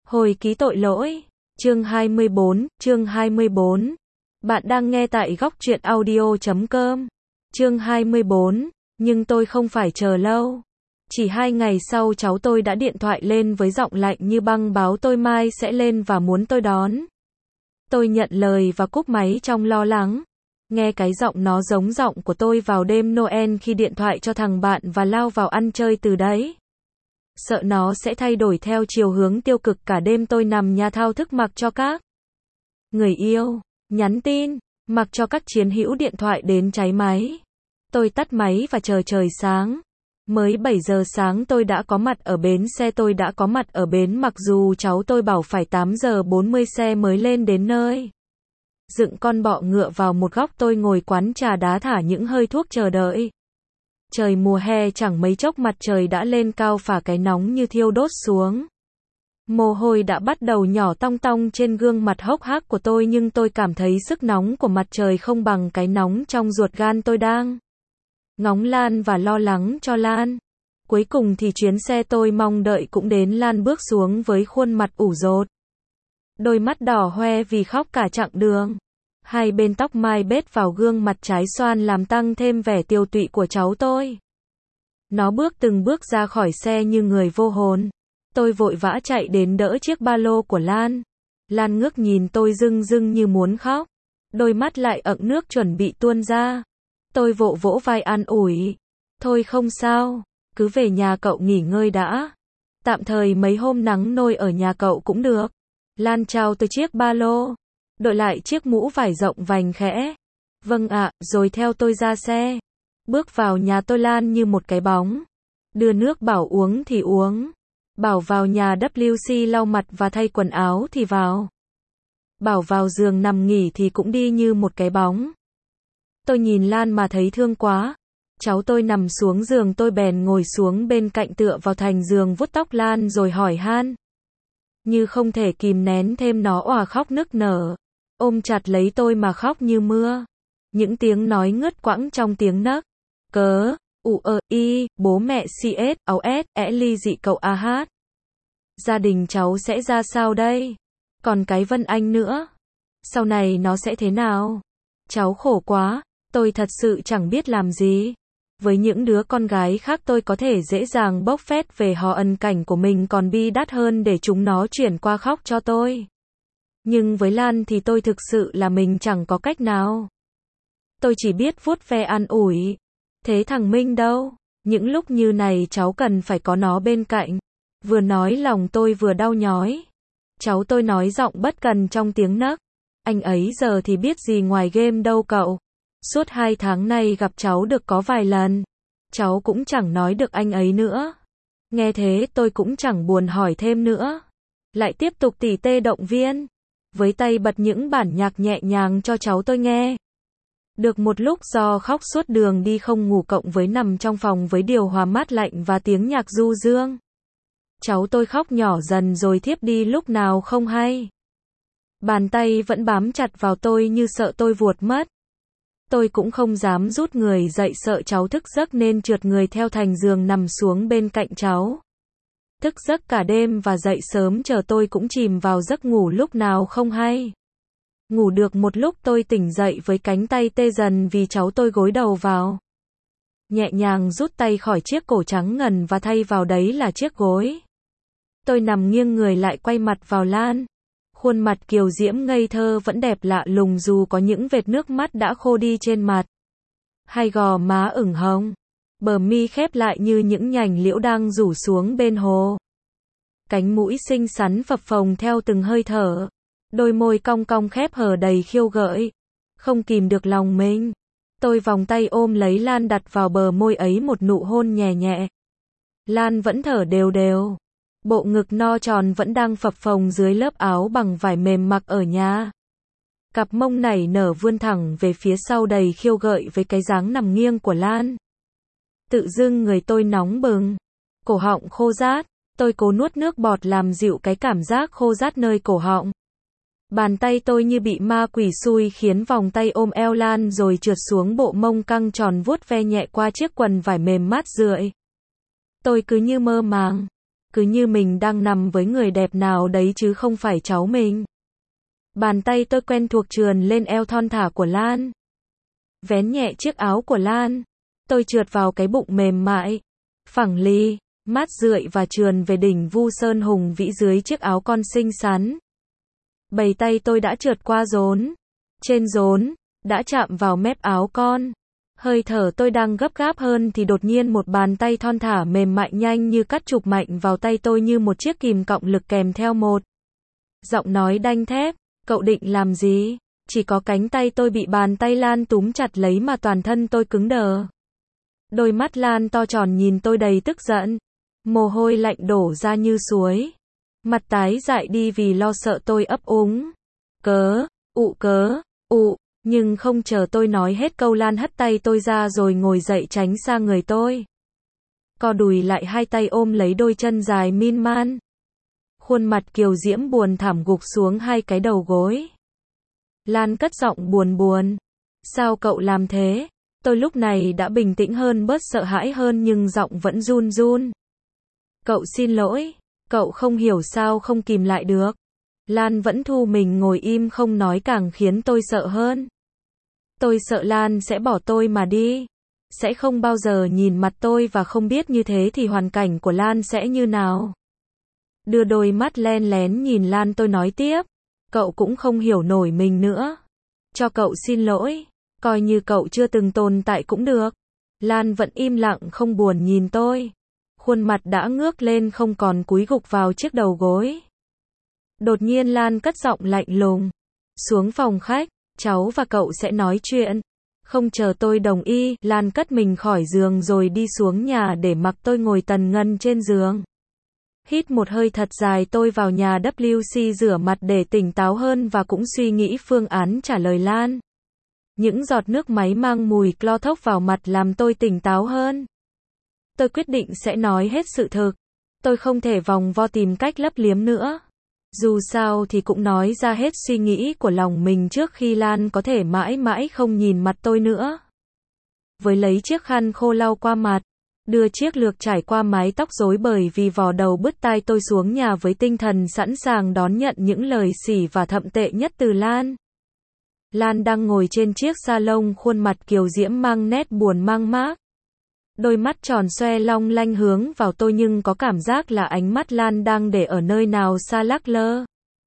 Hồi ký tội lỗi, chương 24. Bạn đang nghe tại góc truyện audio.com. Chương 24, nhưng tôi không phải chờ lâu. Chỉ 2 ngày sau cháu tôi đã điện thoại lên với giọng lạnh như băng báo tôi mai sẽ lên và muốn tôi đón. Tôi nhận lời và cúp máy trong lo lắng. Nghe cái giọng nó giống giọng của tôi vào đêm Noel khi điện thoại cho thằng bạn và lao vào ăn chơi từ đấy. Sợ nó sẽ thay đổi theo chiều hướng tiêu cực. Cả đêm tôi nằm nhà thao thức mặc cho các người yêu nhắn tin, mặc cho các chiến hữu điện thoại đến cháy máy. Tôi tắt máy và chờ trời sáng. Mới 7 giờ sáng tôi đã có mặt ở bến xe. Tôi đã có mặt ở bến mặc dù cháu tôi bảo phải 8 giờ 40 xe mới lên đến nơi. Dựng con bọ ngựa vào một góc, tôi ngồi quán trà đá thả những hơi thuốc chờ đợi. Trời mùa hè chẳng mấy chốc mặt trời đã lên cao phả cái nóng như thiêu đốt xuống. Mồ hôi đã bắt đầu nhỏ tong tong trên gương mặt hốc hác của tôi, nhưng tôi cảm thấy sức nóng của mặt trời không bằng cái nóng trong ruột gan. Tôi đang ngóng Lan và lo lắng cho Lan. Cuối cùng thì chuyến xe tôi mong đợi cũng đến. Lan bước xuống với khuôn mặt ủ rột, đôi mắt đỏ hoe vì khóc cả chặng đường. Hai bên tóc mai bết vào gương mặt trái xoan làm tăng thêm vẻ tiều tụy của cháu tôi. Nó bước từng bước ra khỏi xe như người vô hồn. Tôi vội vã chạy đến đỡ chiếc ba lô của Lan. Lan ngước nhìn tôi rưng rưng như muốn khóc. Đôi mắt lại ẩn nước chuẩn bị tuôn ra. Tôi vỗ vỗ vai an ủi. Thôi không sao, cứ về nhà cậu nghỉ ngơi đã. Tạm thời mấy hôm nắng nôi ở nhà cậu cũng được. Lan trao tôi chiếc ba lô, đội lại chiếc mũ vải rộng vành khẽ. Vâng ạ, rồi theo tôi ra xe. Bước vào nhà tôi Lan như một cái bóng. Đưa nước bảo uống thì uống. Bảo vào nhà WC lau mặt và thay quần áo thì vào. Bảo vào giường nằm nghỉ thì cũng đi như một cái bóng. Tôi nhìn Lan mà thấy thương quá. Cháu tôi nằm xuống giường, tôi bèn ngồi xuống bên cạnh tựa vào thành giường vuốt tóc Lan rồi hỏi han. Như không thể kìm nén thêm, nó òa khóc nức nở. Ôm chặt lấy tôi mà khóc như mưa. Những tiếng nói ngứt quãng trong tiếng nấc. Cớ, bố mẹ CS, áo S, ly dị cậu AH. Gia đình cháu sẽ ra sao đây? Còn cái Vân Anh nữa. Sau này nó sẽ thế nào? Cháu khổ quá, tôi thật sự chẳng biết làm gì. Với những đứa con gái khác tôi có thể dễ dàng bốc phét về họ ân cảnh của mình, còn bi đát hơn để chúng nó chuyển qua khóc cho tôi. Nhưng với Lan thì tôi thực sự là mình chẳng có cách nào. Tôi chỉ biết vuốt ve an ủi. Thế thằng Minh đâu? Những lúc như này cháu cần phải có nó bên cạnh. Vừa nói lòng tôi vừa đau nhói. Cháu tôi nói giọng bất cần trong tiếng nấc. Anh ấy giờ thì biết gì ngoài game đâu cậu. Suốt 2 tháng nay gặp cháu được có vài lần. Cháu cũng chẳng nói được anh ấy nữa. Nghe thế tôi cũng chẳng buồn hỏi thêm nữa. Lại tiếp tục tỉ tê động viên. Với tay bật những bản nhạc nhẹ nhàng cho cháu tôi nghe. Được một lúc do khóc suốt đường đi không ngủ cộng với nằm trong phòng với điều hòa mát lạnh và tiếng nhạc du dương. Cháu tôi khóc nhỏ dần rồi thiếp đi lúc nào không hay. Bàn tay vẫn bám chặt vào tôi như sợ tôi vuột mất. Tôi cũng không dám rút người dậy sợ cháu thức giấc nên trượt người theo thành giường nằm xuống bên cạnh cháu. Thức giấc cả đêm và dậy sớm chờ tôi cũng chìm vào giấc ngủ lúc nào không hay. Ngủ được một lúc tôi tỉnh dậy với cánh tay tê dần vì cháu tôi gối đầu vào. Nhẹ nhàng rút tay khỏi chiếc cổ trắng ngần và thay vào đấy là chiếc gối. Tôi nằm nghiêng người lại quay mặt vào Lan. Khuôn mặt kiều diễm ngây thơ vẫn đẹp lạ lùng dù có những vệt nước mắt đã khô đi trên mặt. Hai gò má ửng hồng. Bờ mi khép lại như những nhành liễu đang rủ xuống bên hồ. Cánh mũi xinh xắn phập phồng theo từng hơi thở. Đôi môi cong cong khép hờ đầy khiêu gợi. Không kìm được lòng mình. Tôi vòng tay ôm lấy Lan đặt vào bờ môi ấy một nụ hôn nhẹ nhẹ. Lan vẫn thở đều đều. Bộ ngực no tròn vẫn đang phập phồng dưới lớp áo bằng vải mềm mặc ở nhà. Cặp mông nảy nở vươn thẳng về phía sau đầy khiêu gợi với cái dáng nằm nghiêng của Lan. Tự dưng người tôi nóng bừng. Cổ họng khô rát. Tôi cố nuốt nước bọt làm dịu cái cảm giác khô rát nơi cổ họng. Bàn tay tôi như bị ma quỷ xui khiến vòng tay ôm eo Lan rồi trượt xuống bộ mông căng tròn vuốt ve nhẹ qua chiếc quần vải mềm mát rượi. Tôi cứ như mơ màng. cứ như mình đang nằm với người đẹp nào đấy chứ không phải cháu mình. Bàn tay tôi quen thuộc trườn lên eo thon thả của Lan. Vén nhẹ chiếc áo của Lan. Tôi trượt vào cái bụng mềm mại, phẳng lì, mát rượi và trườn về đỉnh Vu Sơn hùng vĩ dưới chiếc áo con xinh xắn. Bầy tay tôi đã trượt qua rốn. Trên rốn, đã chạm vào mép áo con. Hơi thở tôi đang gấp gáp hơn thì đột nhiên một bàn tay thon thả mềm mại nhanh như cắt chụp mạnh vào tay tôi như một chiếc kìm cộng lực kèm theo một giọng nói đanh thép. Cậu định làm gì? Chỉ có cánh tay tôi bị bàn tay Lan túm chặt lấy mà toàn thân tôi cứng đờ. Đôi mắt Lan to tròn nhìn tôi đầy tức giận. Mồ hôi lạnh đổ ra như suối. Mặt tái dại đi vì lo sợ tôi ấp úng. Cớ, nhưng không chờ tôi nói hết câu Lan hất tay tôi ra rồi ngồi dậy tránh xa người tôi. Co đùi lại hai tay ôm lấy đôi chân dài min man. Khuôn mặt kiều diễm buồn thảm gục xuống hai cái đầu gối. Lan cất giọng buồn buồn. Sao cậu làm thế? Tôi lúc này đã bình tĩnh hơn bớt sợ hãi hơn nhưng giọng vẫn run run. Cậu xin lỗi. Cậu không hiểu sao không kìm lại được. Lan vẫn thu mình ngồi im không nói càng khiến tôi sợ hơn. Tôi sợ Lan sẽ bỏ tôi mà đi. Sẽ không bao giờ nhìn mặt tôi và không biết như thế thì hoàn cảnh của Lan sẽ như nào. Đưa đôi mắt len lén nhìn Lan tôi nói tiếp. Cậu cũng không hiểu nổi mình nữa. Cho cậu xin lỗi. Coi như cậu chưa từng tồn tại cũng được. Lan vẫn im lặng không buồn nhìn tôi. Khuôn mặt đã ngước lên không còn cúi gục vào chiếc đầu gối. Đột nhiên Lan cất giọng lạnh lùng. Xuống phòng khách, cháu và cậu sẽ nói chuyện. Không chờ tôi đồng ý, Lan cất mình khỏi giường rồi đi xuống nhà để mặc tôi ngồi tần ngân trên giường. Hít một hơi thật dài tôi vào nhà WC rửa mặt để tỉnh táo hơn và cũng suy nghĩ phương án trả lời Lan. Những giọt nước máy mang mùi clothox vào mặt làm tôi tỉnh táo hơn. Tôi quyết định sẽ nói hết sự thực. Tôi không thể vòng vo tìm cách lấp liếm nữa. Dù sao thì cũng nói ra hết suy nghĩ của lòng mình trước khi Lan có thể mãi mãi không nhìn mặt tôi nữa. Với lấy chiếc khăn khô lau qua mặt, đưa chiếc lược trải qua mái tóc rối bời vì vò đầu bứt tai tôi xuống nhà với tinh thần sẵn sàng đón nhận những lời sỉ và thậm tệ nhất từ Lan. Lan đang ngồi trên chiếc salon khuôn mặt kiều diễm mang nét buồn mang mác. Đôi mắt tròn xoe long lanh hướng vào tôi nhưng có cảm giác là ánh mắt Lan đang để ở nơi nào xa lắc lơ.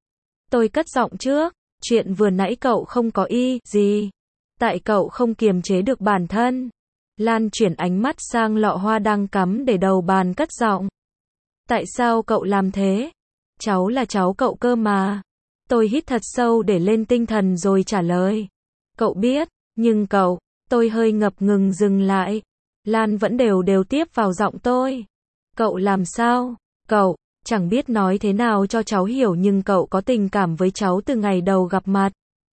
Tôi cất giọng trước, chuyện vừa nãy cậu không có ý gì. Tại cậu không kiềm chế được bản thân. Lan chuyển ánh mắt sang lọ hoa đang cắm để đầu bàn cất giọng. Tại sao cậu làm thế? Cháu là cháu cậu cơ mà. Tôi hít thật sâu để lên tinh thần rồi trả lời. Cậu biết, nhưng cậu, tôi hơi ngập ngừng dừng lại. Lan vẫn đều tiếp vào giọng tôi. Cậu làm sao? Cậu, chẳng biết nói thế nào cho cháu hiểu nhưng cậu có tình cảm với cháu từ ngày đầu gặp mặt.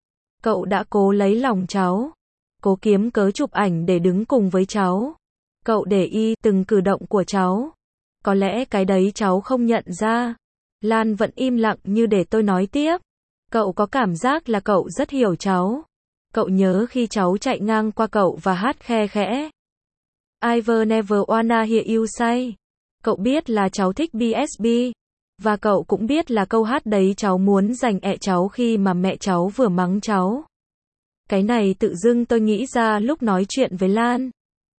Cậu đã cố lấy lòng cháu. Cố kiếm cớ chụp ảnh để đứng cùng với cháu. Cậu để ý từng cử động của cháu. Có lẽ cái đấy cháu không nhận ra. Lan vẫn im lặng như để tôi nói tiếp. Cậu có cảm giác là cậu rất hiểu cháu. Cậu nhớ khi cháu chạy ngang qua cậu và hát khe khẽ. I've never wanna hear you say. Cậu biết là cháu thích BSB. Và cậu cũng biết là câu hát đấy cháu muốn dành cháu khi mà mẹ cháu vừa mắng cháu. Cái này tự dưng tôi nghĩ ra lúc nói chuyện với Lan.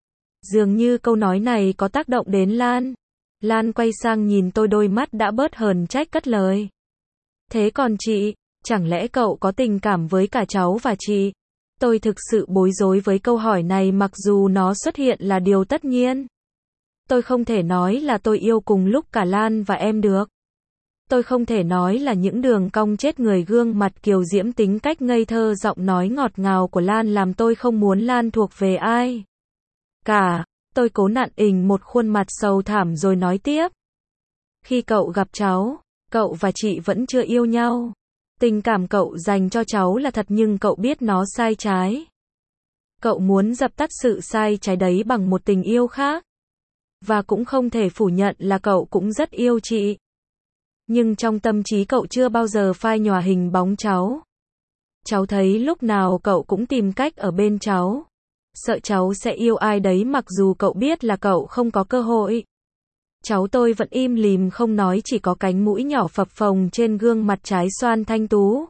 Dường như câu nói này có tác động đến Lan. Lan quay sang nhìn tôi đôi mắt đã bớt hờn trách cất lời. Thế còn chị, chẳng lẽ cậu có tình cảm với cả cháu và chị? Tôi thực sự bối rối với câu hỏi này mặc dù nó xuất hiện là điều tất nhiên. Tôi không thể nói là tôi yêu cùng lúc cả Lan và em được. Tôi không thể nói là những đường cong chết người gương mặt kiều diễm tính cách ngây thơ giọng nói ngọt ngào của Lan làm tôi không muốn Lan thuộc về ai cả. Tôi cố nặn ình một khuôn mặt sầu thảm rồi nói tiếp. Khi cậu gặp cháu, cậu và chị vẫn chưa yêu nhau. Tình cảm cậu dành cho cháu là thật nhưng cậu biết nó sai trái. Cậu muốn dập tắt sự sai trái đấy bằng một tình yêu khác. Và cũng không thể phủ nhận là cậu cũng rất yêu chị. Nhưng trong tâm trí cậu chưa bao giờ phai nhòa hình bóng cháu. Cháu thấy lúc nào cậu cũng tìm cách ở bên cháu. Sợ cháu sẽ yêu ai đấy mặc dù cậu biết là cậu không có cơ hội. Cháu tôi vẫn im lìm không nói, chỉ có cánh mũi nhỏ phập phồng trên gương mặt trái xoan thanh tú.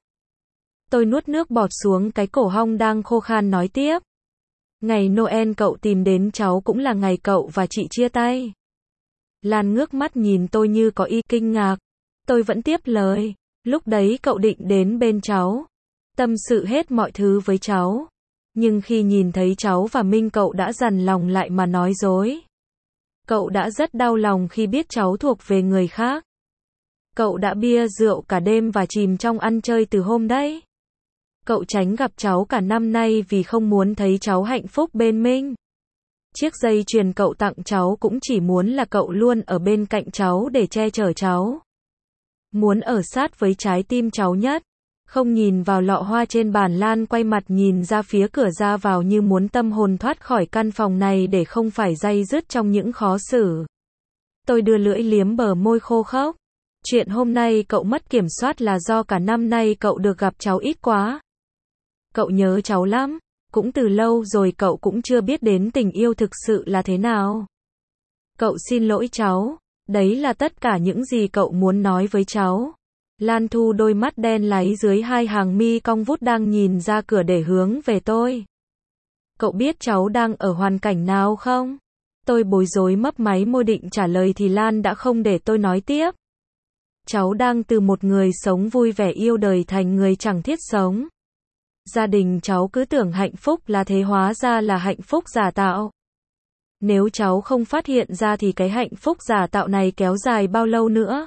Tôi nuốt nước bọt xuống cái cổ họng đang khô khan nói tiếp. Ngày Noel cậu tìm đến cháu cũng là ngày cậu và chị chia tay. Lan ngước mắt nhìn tôi như có ý kinh ngạc. Tôi vẫn tiếp lời. Lúc đấy cậu định đến bên cháu, tâm sự hết mọi thứ với cháu. Nhưng khi nhìn thấy cháu và Minh cậu đã dằn lòng lại mà nói dối. Cậu đã rất đau lòng khi biết cháu thuộc về người khác. Cậu đã bia rượu cả đêm và chìm trong ăn chơi từ hôm đấy. Cậu tránh gặp cháu cả năm nay vì không muốn thấy cháu hạnh phúc bên Minh. Chiếc dây chuyền cậu tặng cháu cũng chỉ muốn là cậu luôn ở bên cạnh cháu để che chở cháu. Muốn ở sát với trái tim cháu nhất. Không nhìn vào lọ hoa trên bàn. Lan quay mặt nhìn ra phía cửa ra vào như muốn tâm hồn thoát khỏi căn phòng này để không phải day dứt trong những khó xử. Tôi đưa lưỡi liếm bờ môi khô khốc. Chuyện hôm nay cậu mất kiểm soát là do cả năm nay cậu được gặp cháu ít quá. Cậu nhớ cháu lắm. Cũng từ lâu rồi cậu cũng chưa biết đến tình yêu thực sự là thế nào. Cậu xin lỗi cháu. Đấy là tất cả những gì cậu muốn nói với cháu. Lan thu đôi mắt đen láy dưới hai hàng mi cong vút đang nhìn ra cửa để hướng về tôi. Cậu biết cháu đang ở hoàn cảnh nào không? Tôi bối rối mấp máy môi định trả lời thì Lan đã không để tôi nói tiếp. Cháu đang từ một người sống vui vẻ yêu đời thành người chẳng thiết sống. Gia đình cháu cứ tưởng hạnh phúc là thế, hóa ra là hạnh phúc giả tạo. Nếu cháu không phát hiện ra thì cái hạnh phúc giả tạo này kéo dài bao lâu nữa?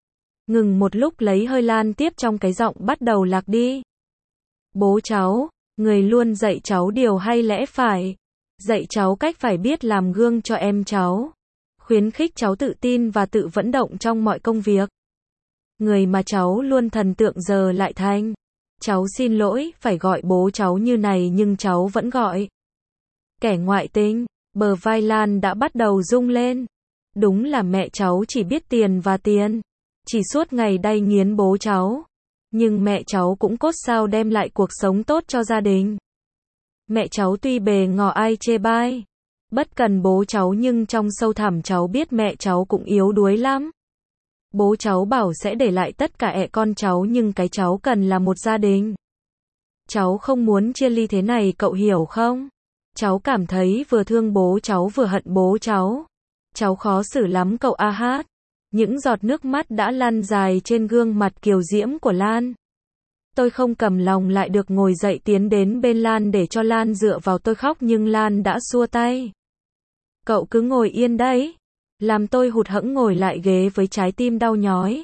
Ngừng một lúc lấy hơi Lan tiếp trong cái giọng bắt đầu lạc đi. Bố cháu, người luôn dạy cháu điều hay lẽ phải. Dạy cháu cách phải biết làm gương cho em cháu. Khuyến khích cháu tự tin và tự vận động trong mọi công việc. Người mà cháu luôn thần tượng giờ lại thành. Cháu xin lỗi, phải gọi bố cháu như này nhưng cháu vẫn gọi kẻ ngoại tình. Bờ vai Lan đã bắt đầu rung lên. Đúng là mẹ cháu chỉ biết tiền và tiền. Chỉ suốt ngày đay nghiến bố cháu. Nhưng mẹ cháu cũng cốt sao đem lại cuộc sống tốt cho gia đình. Mẹ cháu tuy bề ngỏ ai chê bai, bất cần bố cháu nhưng trong sâu thẳm cháu biết mẹ cháu cũng yếu đuối lắm. Bố cháu bảo sẽ để lại tất cả con cháu nhưng cái cháu cần là một gia đình. Cháu không muốn chia ly thế này, cậu hiểu không? Cháu cảm thấy vừa thương bố cháu vừa hận bố cháu. Cháu khó xử lắm cậu a hát. Những giọt nước mắt đã lăn dài trên gương mặt kiều diễm của Lan. Tôi không cầm lòng lại được ngồi dậy tiến đến bên Lan để cho Lan dựa vào tôi khóc nhưng Lan đã xua tay. Cậu cứ ngồi yên đấy. Làm tôi hụt hẫng ngồi lại ghế với trái tim đau nhói.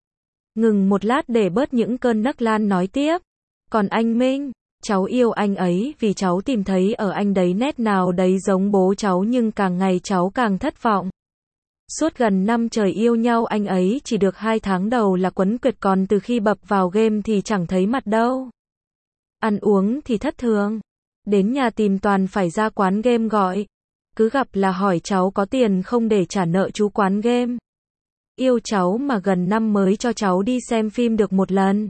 Ngừng một lát để bớt những cơn nấc, Lan nói tiếp. Còn anh Minh, cháu yêu anh ấy vì cháu tìm thấy ở anh đấy nét nào đấy giống bố cháu nhưng càng ngày cháu càng thất vọng. Suốt gần năm trời yêu nhau anh ấy chỉ được 2 tháng đầu là quấn quýt, còn từ khi bập vào game thì chẳng thấy mặt đâu. Ăn uống thì thất thường. Đến nhà tìm toàn phải ra quán game gọi. Cứ gặp là hỏi cháu có tiền không để trả nợ chú quán game. Yêu cháu mà gần năm mới cho cháu đi xem phim được một lần.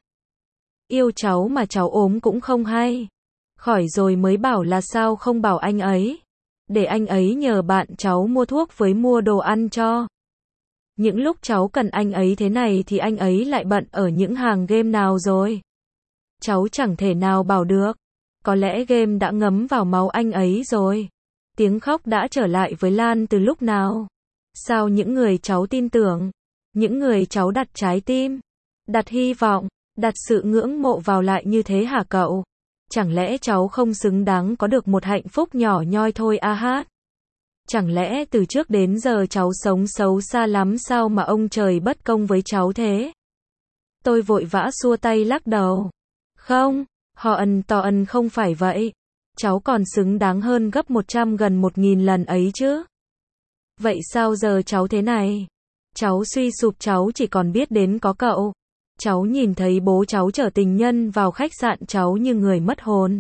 Yêu cháu mà cháu ốm cũng không hay. Khỏi rồi mới bảo là sao không bảo anh ấy. Để anh ấy nhờ bạn cháu mua thuốc với mua đồ ăn cho. Những lúc cháu cần anh ấy thế này thì anh ấy lại bận ở những hàng game nào rồi. Cháu chẳng thể nào bảo được. Có lẽ game đã ngấm vào máu anh ấy rồi. Tiếng khóc đã trở lại với Lan từ lúc nào? Sao những người cháu tin tưởng, những người cháu đặt trái tim, đặt hy vọng, đặt sự ngưỡng mộ vào lại như thế hả cậu? Chẳng lẽ cháu không xứng đáng có được một hạnh phúc nhỏ nhoi thôi a hát? Chẳng lẽ từ trước đến giờ cháu sống xấu xa lắm sao mà ông trời bất công với cháu thế? Tôi vội vã xua tay lắc đầu. Không, tò ân không phải vậy. Cháu còn xứng đáng hơn gấp 100 gần 1000 lần ấy chứ. Vậy sao giờ cháu thế này? Cháu suy sụp, cháu chỉ còn biết đến có cậu. Cháu nhìn thấy bố cháu chở tình nhân vào khách sạn cháu như người mất hồn.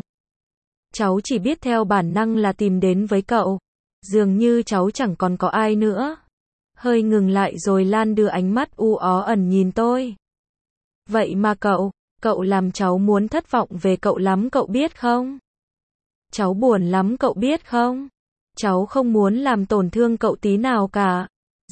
Cháu chỉ biết theo bản năng là tìm đến với cậu. Dường như cháu chẳng còn có ai nữa. Hơi ngừng lại rồi Lan đưa ánh mắt u ẩn nhìn tôi. Vậy mà cậu làm cháu muốn thất vọng về cậu lắm cậu biết không? Cháu buồn lắm cậu biết không? Cháu không muốn làm tổn thương cậu tí nào cả.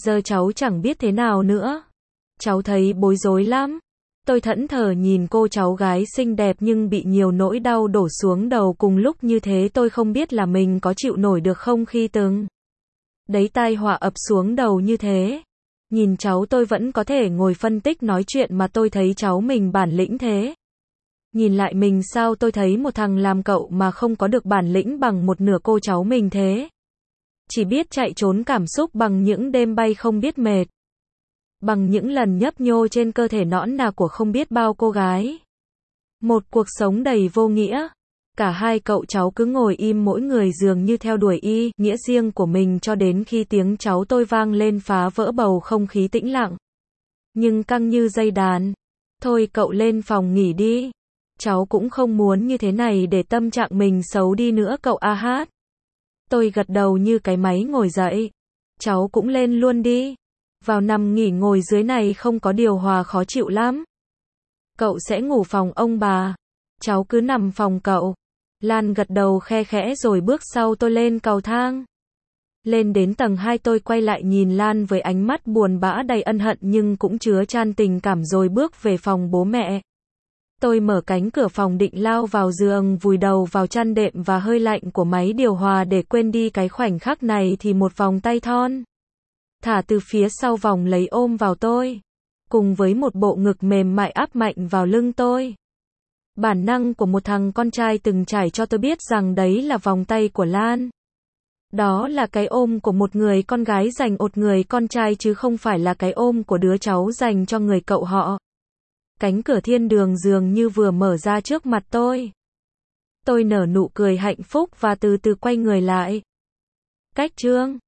Giờ cháu chẳng biết thế nào nữa. Cháu thấy bối rối lắm. Tôi thẫn thờ nhìn cô cháu gái xinh đẹp nhưng bị nhiều nỗi đau đổ xuống đầu cùng lúc như thế, tôi không biết là mình có chịu nổi được không khi từng đấy tai họa ập xuống đầu như thế. Nhìn cháu tôi vẫn có thể ngồi phân tích nói chuyện mà tôi thấy cháu mình bản lĩnh thế. Nhìn lại mình sao tôi thấy một thằng làm cậu mà không có được bản lĩnh bằng một nửa cô cháu mình thế. Chỉ biết chạy trốn cảm xúc bằng những đêm bay không biết mệt. Bằng những lần nhấp nhô trên cơ thể nõn nà của không biết bao cô gái. Một cuộc sống đầy vô nghĩa. Cả hai cậu cháu cứ ngồi im mỗi người dường như theo đuổi nghĩa riêng của mình cho đến khi tiếng cháu tôi vang lên phá vỡ bầu không khí tĩnh lặng. Nhưng căng như dây đàn. Thôi cậu lên phòng nghỉ đi. Cháu cũng không muốn như thế này để tâm trạng mình xấu đi nữa cậu a hát. Tôi gật đầu như cái máy ngồi dậy. Cháu cũng lên luôn đi. Vào nằm nghỉ ngồi dưới này không có điều hòa khó chịu lắm. Cậu sẽ ngủ phòng ông bà. Cháu cứ nằm phòng cậu. Lan gật đầu khe khẽ rồi bước sau tôi lên cầu thang. Lên đến tầng 2 tôi quay lại nhìn Lan với ánh mắt buồn bã đầy ân hận nhưng cũng chứa chan tình cảm rồi bước về phòng bố mẹ. Tôi mở cánh cửa phòng định lao vào giường vùi đầu vào chăn đệm và hơi lạnh của máy điều hòa để quên đi cái khoảnh khắc này thì một vòng tay thon thả từ phía sau vòng lấy ôm vào tôi. Cùng với một bộ ngực mềm mại áp mạnh vào lưng tôi. Bản năng của một thằng con trai từng trải cho tôi biết rằng đấy là vòng tay của Lan. Đó là cái ôm của một người con gái dành một người con trai chứ không phải là cái ôm của đứa cháu dành cho người cậu họ. Cánh cửa thiên đường dường như vừa mở ra trước mặt tôi. Tôi nở nụ cười hạnh phúc và từ từ quay người lại. Cách chương